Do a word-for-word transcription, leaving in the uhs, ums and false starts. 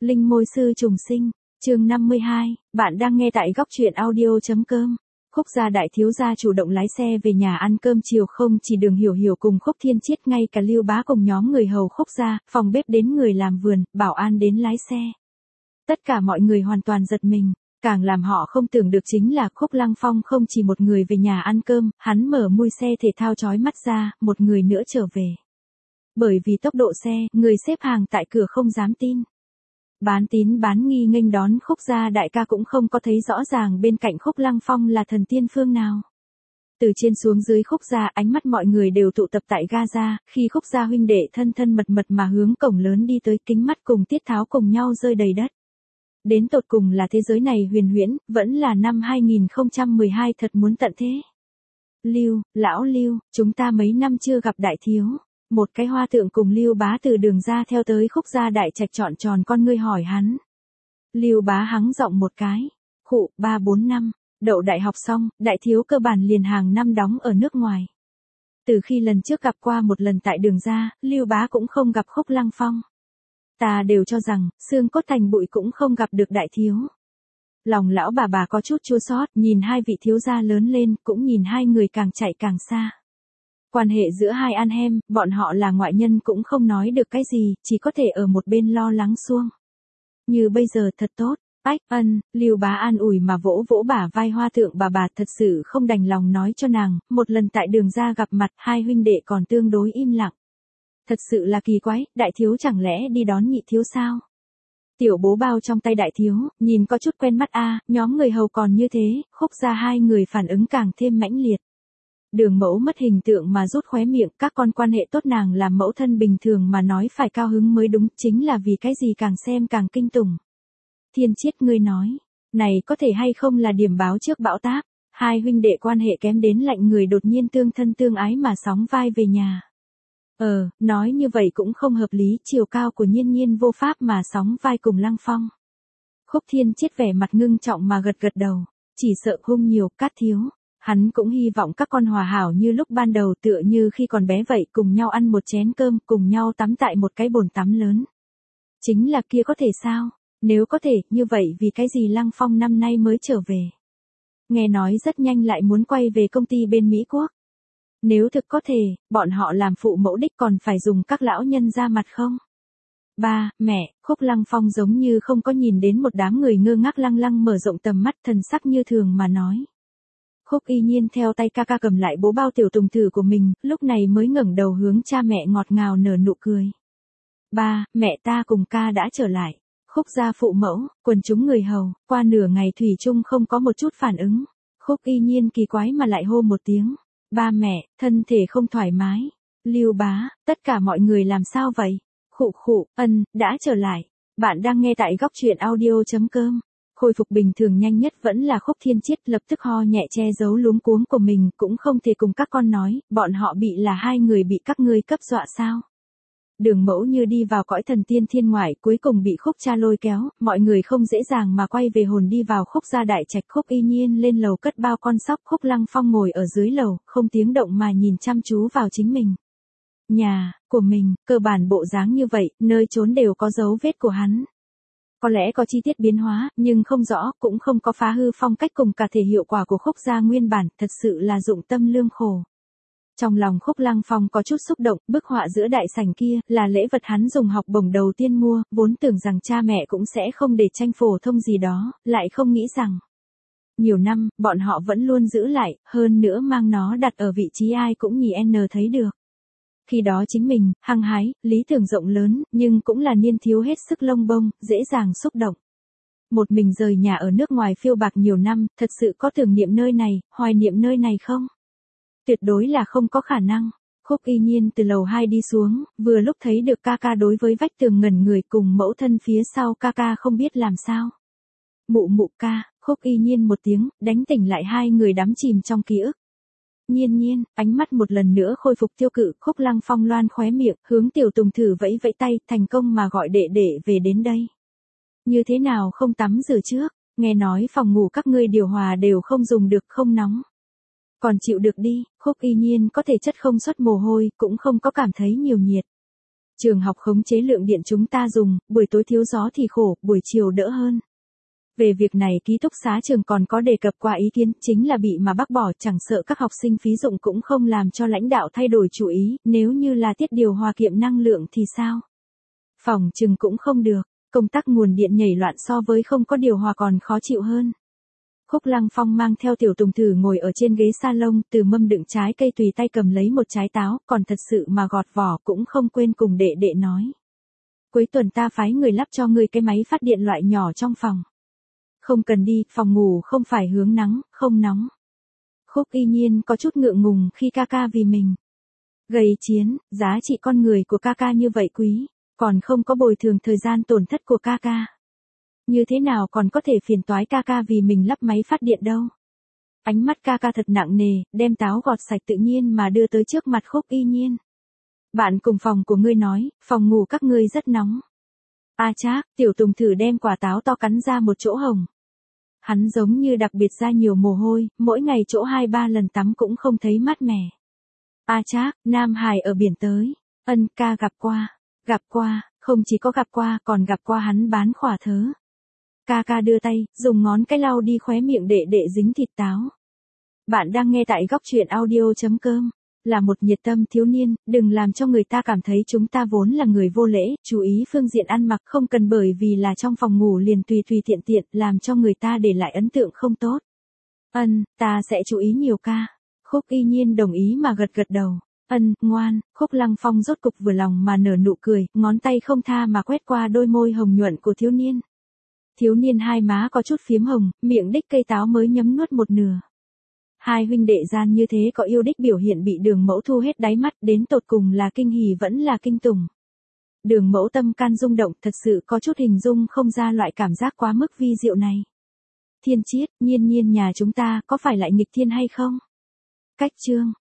Linh môi sư trùng sinh, chương năm mươi hai, bạn đang nghe tại góc truyện audio.com. Khúc gia đại thiếu gia chủ động lái xe về nhà ăn cơm chiều, không chỉ Đường Hiểu Hiểu cùng Khúc Thiên Chiết, ngay cả Lưu Bá cùng nhóm người hầu Khúc gia, phòng bếp đến người làm vườn, bảo an đến lái xe. Tất cả mọi người hoàn toàn giật mình, càng làm họ không tưởng được chính là Khúc Lăng Phong không chỉ một người về nhà ăn cơm, hắn mở mui xe thể thao chói mắt ra, một người nữa trở về. Bởi vì tốc độ xe, người xếp hàng tại cửa không dám tin. Bán tín bán nghi nghênh đón Khúc gia đại ca cũng không có thấy rõ ràng bên cạnh Khúc Lăng Phong là thần tiên phương nào. Từ trên xuống dưới Khúc gia, ánh mắt mọi người đều tụ tập tại Gaza, khi Khúc gia huynh đệ thân thân mật mật mà hướng cổng lớn đi tới, kính mắt cùng Tiết Tháo cùng nhau rơi đầy đất. Đến tột cùng là thế giới này huyền huyễn, vẫn là năm hai nghìn không trăm mười hai thật muốn tận thế. Lưu, lão Lưu, chúng ta mấy năm chưa gặp đại thiếu. Một cái hoa tượng cùng Lưu Bá từ đường ra theo tới Khúc gia đại trạch, trọn tròn con ngươi hỏi hắn. Lưu Bá hắng giọng một cái. Khụ, ba bốn năm, đậu đại học xong, đại thiếu cơ bản liền hàng năm đóng ở nước ngoài. Từ khi lần trước gặp qua một lần tại đường ra, Lưu Bá cũng không gặp Khúc Lăng Phong. Ta đều cho rằng, xương cốt thành bụi cũng không gặp được đại thiếu. Lòng lão bà bà có chút chua xót, nhìn hai vị thiếu gia lớn lên, cũng nhìn hai người càng chạy càng xa. Quan hệ giữa hai anh em, bọn họ là ngoại nhân cũng không nói được cái gì, chỉ có thể ở một bên lo lắng xuông. Như bây giờ thật tốt, ách ân, Lưu Bá an ủi mà vỗ vỗ bả vai hoa thượng bà bà, thật sự không đành lòng nói cho nàng, một lần tại đường ra gặp mặt, hai huynh đệ còn tương đối im lặng. Thật sự là kỳ quái, đại thiếu chẳng lẽ đi đón nhị thiếu sao? Tiểu bố bao trong tay đại thiếu, nhìn có chút quen mắt a, nhóm người hầu còn như thế, Khúc gia hai người phản ứng càng thêm mãnh liệt. Đường mẫu mất hình tượng mà rút khóe miệng, các con quan hệ tốt nàng làm mẫu thân bình thường mà nói phải cao hứng mới đúng, chính là vì cái gì càng xem càng kinh tủng. Thiên Chiết, ngươi nói, này có thể hay không là điểm báo trước bão táp, hai huynh đệ quan hệ kém đến lạnh người đột nhiên tương thân tương ái mà sóng vai về nhà. Ờ, nói như vậy cũng không hợp lý, chiều cao của Nhiên Nhiên vô pháp mà sóng vai cùng Lăng Phong. Khúc Thiên Chiết vẻ mặt ngưng trọng mà gật gật đầu, chỉ sợ hung nhiều, cát thiếu. Hắn cũng hy vọng các con hòa hảo như lúc ban đầu, tựa như khi còn bé vậy, cùng nhau ăn một chén cơm, cùng nhau tắm tại một cái bồn tắm lớn. Chính là kia có thể sao? Nếu có thể, như vậy vì cái gì Lăng Phong năm nay mới trở về? Nghe nói rất nhanh lại muốn quay về công ty bên Mỹ Quốc. Nếu thực có thể, bọn họ làm phụ mẫu đích còn phải dùng các lão nhân ra mặt không? Ba, mẹ, Khúc Lăng Phong giống như không có nhìn đến một đám người ngơ ngác, lăng lăng mở rộng tầm mắt, thần sắc như thường mà nói. Khúc Y Nhiên theo tay ca ca cầm lại bố bao tiểu tùng thử của mình, lúc này mới ngẩng đầu hướng cha mẹ ngọt ngào nở nụ cười. Ba, mẹ ta cùng ca đã trở lại. Khúc gia phụ mẫu, quần chúng người hầu, qua nửa ngày thủy chung không có một chút phản ứng. Khúc Y Nhiên kỳ quái mà lại hô một tiếng. Ba mẹ, thân thể không thoải mái. Lưu Bá, tất cả mọi người làm sao vậy? Khụ khụ, ân, đã trở lại. Bạn đang nghe tại góc truyện audio.com. Khôi phục bình thường nhanh nhất vẫn là Khúc Thiên Chiết, lập tức ho nhẹ che giấu luống cuống của mình, cũng không thể cùng các con nói, bọn họ bị là hai người bị các ngươi cấp dọa sao. Đường mẫu như đi vào cõi thần tiên thiên ngoại, cuối cùng bị Khúc cha lôi kéo, mọi người không dễ dàng mà quay về hồn đi vào Khúc gia đại trạch. Khúc Y Nhiên lên lầu cất bao con sóc, Khúc Lăng Phong ngồi ở dưới lầu, không tiếng động mà nhìn chăm chú vào chính mình. Nhà, của mình, cơ bản bộ dáng như vậy, nơi trốn đều có dấu vết của hắn. Có lẽ có chi tiết biến hóa, nhưng không rõ, cũng không có phá hư phong cách cùng cả thể hiệu quả của Khúc gia nguyên bản, thật sự là dụng tâm lương khổ. Trong lòng Khúc Lăng Phong có chút xúc động, bức họa giữa đại sảnh kia, là lễ vật hắn dùng học bổng đầu tiên mua, vốn tưởng rằng cha mẹ cũng sẽ không để tranh phổ thông gì đó, lại không nghĩ rằng. Nhiều năm, bọn họ vẫn luôn giữ lại, hơn nữa mang nó đặt ở vị trí ai cũng nhì n thấy được. Khi đó chính mình, hăng hái, lý tưởng rộng lớn, nhưng cũng là niên thiếu hết sức lông bông, dễ dàng xúc động. Một mình rời nhà ở nước ngoài phiêu bạc nhiều năm, thật sự có tưởng niệm nơi này, hoài niệm nơi này không? Tuyệt đối là không có khả năng. Khúc Y Nhiên từ lầu hai đi xuống, vừa lúc thấy được ca ca đối với vách tường ngẩn người cùng mẫu thân phía sau, ca ca không biết làm sao. Mụ mụ ca, Khúc Y Nhiên một tiếng, đánh tỉnh lại hai người đắm chìm trong ký ức. Nhiên Nhiên, ánh mắt một lần nữa khôi phục tiêu cự, Khúc Lăng Phong loan khóe miệng, hướng tiểu tùng thử vẫy vẫy tay, thành công mà gọi đệ đệ về đến đây. Như thế nào không tắm rửa trước, nghe nói phòng ngủ các ngươi điều hòa đều không dùng được, không nóng. Còn chịu được đi, Khúc Y Nhiên có thể chất không xuất mồ hôi, cũng không có cảm thấy nhiều nhiệt. Trường học khống chế lượng điện chúng ta dùng, buổi tối thiếu gió thì khổ, buổi chiều đỡ hơn. Về việc này ký túc xá trường còn có đề cập qua ý kiến, chính là bị mà bác bỏ, chẳng sợ các học sinh phí dụng cũng không làm cho lãnh đạo thay đổi chủ ý, nếu như là tiết điều hòa kiệm năng lượng thì sao? Phòng trường cũng không được, công tắc nguồn điện nhảy loạn so với không có điều hòa còn khó chịu hơn. Khúc Lăng Phong mang theo Tiểu Tùng Thử ngồi ở trên ghế salon, từ mâm đựng trái cây tùy tay cầm lấy một trái táo, còn thật sự mà gọt vỏ cũng không quên cùng đệ đệ nói. Cuối tuần ta phái người lắp cho ngươi cái máy phát điện loại nhỏ trong phòng. Không cần đi, phòng ngủ không phải hướng nắng, không nóng. Khúc Y Nhiên có chút ngượng ngùng khi ca ca vì mình gây chiến, giá trị con người của ca ca như vậy quý, còn không có bồi thường thời gian tổn thất của ca ca. Như thế nào còn có thể phiền toái ca ca vì mình lắp máy phát điện đâu. Ánh mắt ca ca thật nặng nề, đem táo gọt sạch tự nhiên mà đưa tới trước mặt Khúc Y Nhiên. Bạn cùng phòng của ngươi nói, phòng ngủ các ngươi rất nóng. A à Trác, Tiểu Tùng Thử đem quả táo to cắn ra một chỗ hồng. Hắn giống như đặc biệt ra nhiều mồ hôi, mỗi ngày chỗ hai ba lần tắm cũng không thấy mát mẻ. A à Trác, Nam Hải ở biển tới. Ân ca gặp qua. Gặp qua, không chỉ có gặp qua còn gặp qua hắn bán khỏa thớ. Ca ca đưa tay, dùng ngón cái lau đi khóe miệng đệ đệ dính thịt táo. Bạn đang nghe tại góc truyện audio.com. Là một nhiệt tâm thiếu niên, đừng làm cho người ta cảm thấy chúng ta vốn là người vô lễ, chú ý phương diện ăn mặc không cần bởi vì là trong phòng ngủ liền tùy tùy tiện tiện làm cho người ta để lại ấn tượng không tốt. Ân, ta sẽ chú ý nhiều ca. Khúc Y Nhiên đồng ý mà gật gật đầu. Ân, ngoan. Khúc Lăng Phong rốt cục vừa lòng mà nở nụ cười, ngón tay không tha mà quét qua đôi môi hồng nhuận của thiếu niên. Thiếu niên hai má có chút phiếm hồng, miệng đích cây táo mới nhấm nuốt một nửa. Hai huynh đệ gian như thế có yêu đích biểu hiện bị Đường Mẫu thu hết đáy mắt, đến tột cùng là kinh hỉ vẫn là kinh tủng. Đường Mẫu tâm can rung động, thật sự có chút hình dung không ra loại cảm giác quá mức vi diệu này. Thiên Chiết, Nhiên Nhiên nhà chúng ta có phải lại nghịch thiên hay không? Cách chương